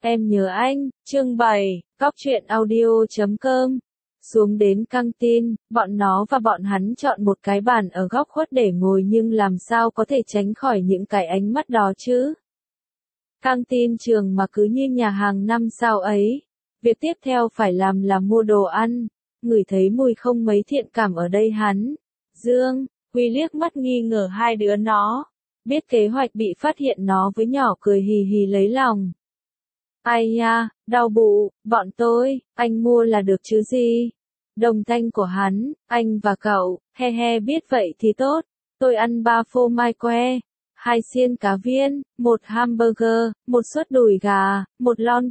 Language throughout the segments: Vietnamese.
Em nhớ anh, chương 7, Cóc truyện audio.com. Xuống đến căng tin, bọn nó và bọn hắn chọn một cái bàn ở góc khuất để ngồi nhưng làm sao có thể tránh khỏi những cái ánh mắt đó chứ. Căng tin trường mà cứ như nhà hàng 5 sao ấy. Việc tiếp theo phải làm là mua đồ ăn. Ngửi thấy mùi không mấy thiện cảm ở đây hắn. Dương, Huy liếc mắt nghi ngờ hai đứa nó. Biết kế hoạch bị phát hiện nó với nhỏ cười hì hì lấy lòng. Ai nha, đau bụng, bọn tôi, anh mua là được chứ gì. Đồng thanh của hắn, anh và cậu, he he biết vậy thì tốt. Tôi ăn 3 phô mai que, 2 xiên cá viên, 1 hamburger, 1 suất đùi gà, 1 lon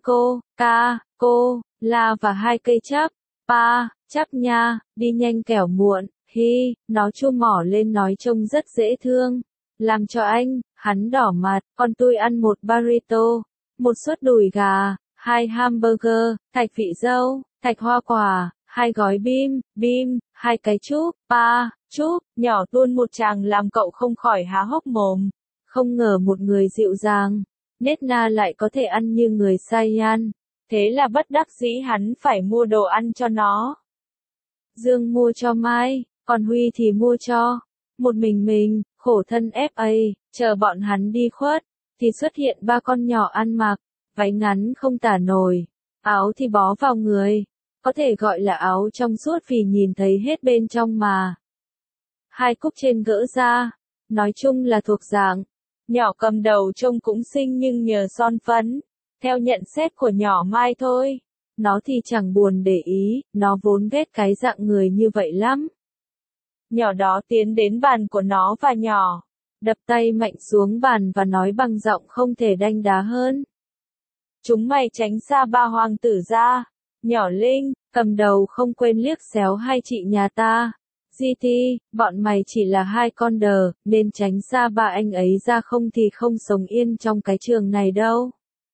cola và 2 cây chắp. Pa, chắp nha, đi nhanh kẻo muộn, hi, nó chua mỏ lên nói trông rất dễ thương. Làm cho anh, hắn đỏ mặt, còn tôi ăn 1 burrito, 1 suất đùi gà, 2 hamburger, thạch vị dâu, thạch hoa quả, 2 gói bim, 2 cái chúp, chúp, nhỏ tuôn một tràng làm cậu không khỏi há hốc mồm. Không ngờ một người dịu dàng, nết na lại có thể ăn như người Saiyan. Thế là bất đắc dĩ hắn phải mua đồ ăn cho nó. Dương mua cho Mai, còn Huy thì mua cho một mình, khổ thân FA, chờ bọn hắn đi khuất, thì xuất hiện 3 con nhỏ ăn mặc, váy ngắn không tả nổi, áo thì bó vào người, có thể gọi là áo trong suốt vì nhìn thấy hết bên trong mà. 2 cúc trên gỡ ra, nói chung là thuộc dạng, nhỏ cầm đầu trông cũng xinh nhưng nhờ son phấn, theo nhận xét của nhỏ Mai thôi, nó thì chẳng buồn để ý, nó vốn ghét cái dạng người như vậy lắm. Nhỏ đó tiến đến bàn của nó và nhỏ, đập tay mạnh xuống bàn và nói bằng giọng không thể đanh đá hơn. Chúng mày tránh xa 3 hoàng tử ra. Nhỏ Linh, cầm đầu không quên liếc xéo hai chị nhà ta. GT, bọn mày chỉ là 2 con đờ, nên tránh xa 3 anh ấy ra không thì không sống yên trong cái trường này đâu.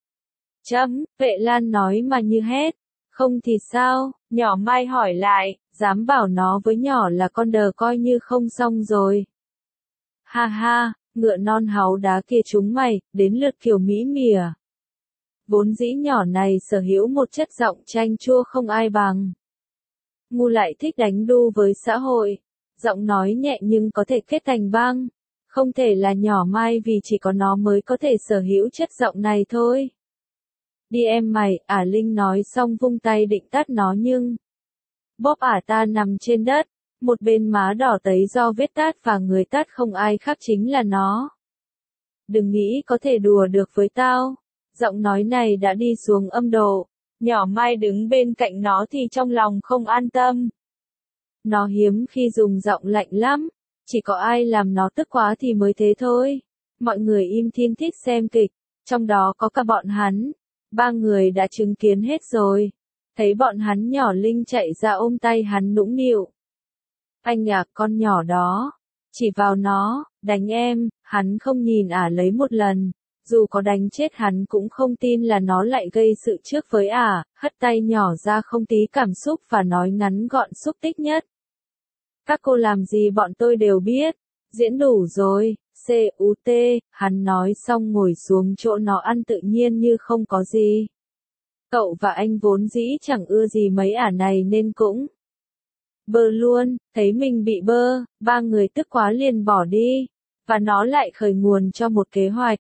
Vệ Lan nói mà như hét. Không thì sao? Nhỏ Mai hỏi lại, dám bảo nó với nhỏ là con đờ coi như không xong rồi. Ha ha, ngựa non háu đá kia chúng mày, đến lượt kiểu mỹ mỉa. Vốn dĩ nhỏ này sở hữu một chất giọng chanh chua không ai bằng. Ngu lại thích đánh đu với xã hội. Giọng nói nhẹ nhưng có thể kết thành băng. Không thể là nhỏ Mai vì chỉ có nó mới có thể sở hữu chất giọng này thôi. Đi em mày, Linh nói xong vung tay định tát nó nhưng bóp ta nằm trên đất, một bên má đỏ tấy do vết tát và người tát không ai khác chính là nó. Đừng nghĩ có thể đùa được với tao. Giọng nói này đã đi xuống âm độ. Nhỏ Mai đứng bên cạnh nó thì trong lòng không an tâm. Nó hiếm khi dùng giọng lạnh lắm, chỉ có ai làm nó tức quá thì mới thế thôi. Mọi người im thiên thích xem kịch, trong đó có cả bọn hắn. 3 người đã chứng kiến hết rồi. Thấy bọn hắn nhỏ Linh chạy ra ôm tay hắn nũng nịu. Anh à, con nhỏ đó. Chỉ vào nó, đánh em, hắn không nhìn lấy một lần. Dù có đánh chết hắn cũng không tin là nó lại gây sự trước với hất tay nhỏ ra không tí cảm xúc và nói ngắn gọn xúc tích nhất. Các cô làm gì bọn tôi đều biết. Diễn đủ rồi, CUT, hắn nói xong ngồi xuống chỗ nó ăn tự nhiên như không có gì. Cậu và anh vốn dĩ chẳng ưa gì mấy này nên cũng bơ luôn, thấy mình bị bơ, 3 người tức quá liền bỏ đi, và nó lại khởi nguồn cho một kế hoạch.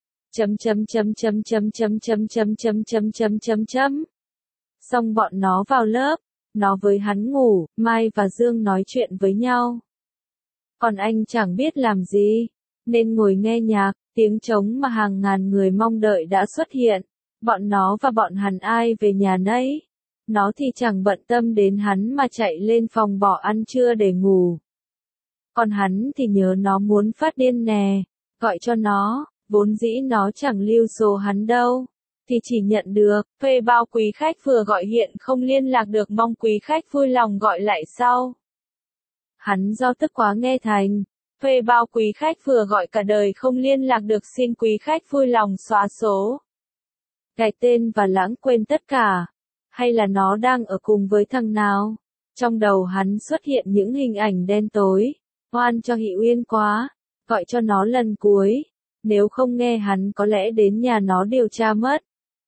Xong bọn nó vào lớp, nó với hắn ngủ, Mai và Dương nói chuyện với nhau. Còn anh chẳng biết làm gì, nên ngồi nghe nhạc, tiếng trống mà hàng ngàn người mong đợi đã xuất hiện. Bọn nó và bọn hắn ai về nhà nấy. Nó thì chẳng bận tâm đến hắn mà chạy lên phòng bỏ ăn trưa để ngủ. Còn hắn thì nhớ nó muốn phát điên nè, gọi cho nó, vốn dĩ nó chẳng lưu số hắn đâu. Thì chỉ nhận được, thuê bao quý khách vừa gọi hiện không liên lạc được mong quý khách vui lòng gọi lại sau. Hắn do tức quá nghe thành, thuê bao quý khách vừa gọi cả đời không liên lạc được xin quý khách vui lòng xóa số. Gạch tên và lãng quên tất cả. Hay là nó đang ở cùng với thằng nào? Trong đầu hắn xuất hiện những hình ảnh đen tối. Oan cho Hỷ Uyên quá. Gọi cho nó lần cuối. Nếu không nghe hắn có lẽ đến nhà nó điều tra mất.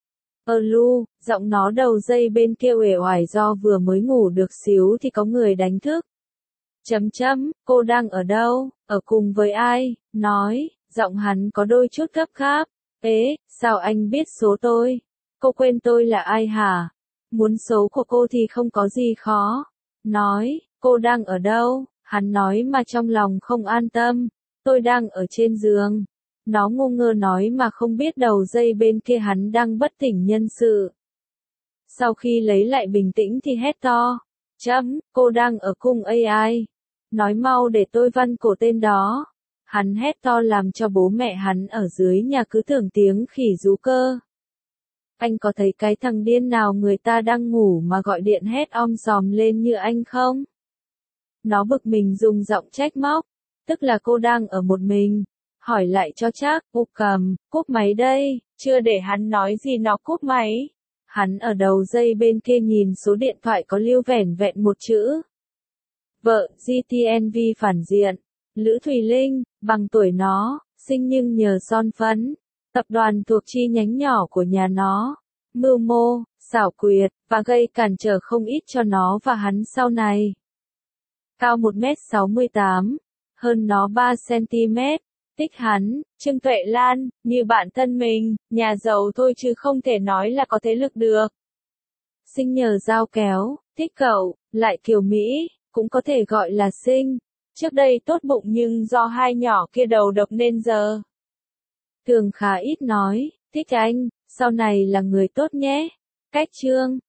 Lu, giọng nó đầu dây bên kia uể oải do vừa mới ngủ được xíu thì có người đánh thức. Cô đang ở đâu, ở cùng với ai, nói, giọng hắn có đôi chút gấp gáp. Ế, sao anh biết số tôi? Cô quên tôi là ai hả? Muốn số của cô thì không có gì khó. Nói, cô đang ở đâu? Hắn nói mà trong lòng không an tâm. Tôi đang ở trên giường. Nó ngu ngơ nói mà không biết đầu dây bên kia hắn đang bất tỉnh nhân sự. Sau khi lấy lại bình tĩnh thì hét to. Cô đang ở cung AI. Nói mau để tôi văn cổ tên đó. Hắn hét to làm cho bố mẹ hắn ở dưới nhà cứ tưởng tiếng khỉ rú cơ. Anh có thấy cái thằng điên nào người ta đang ngủ mà gọi điện hét om sòm lên như anh không? Nó bực mình dùng giọng trách móc. Tức là cô đang ở một mình. Hỏi lại cho chắc, cầm, cúp máy đây. Chưa để hắn nói gì nó cúp máy. Hắn ở đầu dây bên kia nhìn số điện thoại có lưu vẻn vẹn một chữ. Vợ, GTNV phản diện. Lữ Thùy Linh, bằng tuổi nó, sinh nhưng nhờ son phấn. Tập đoàn thuộc chi nhánh nhỏ của nhà nó. Mưu mô, xảo quyệt, và gây cản trở không ít cho nó và hắn sau này. Cao 1m68, hơn nó 3cm. Tích hắn, Trương Tuệ Lan, như bạn thân mình, nhà giàu thôi chứ không thể nói là có thế lực được. Sinh nhờ dao kéo, thích cậu, lại kiều Mỹ, cũng có thể gọi là sinh. Trước đây tốt bụng nhưng do hai nhỏ kia đầu độc nên giờ. Thường khá ít nói, thích anh, sau này là người tốt nhé. Cách Trương.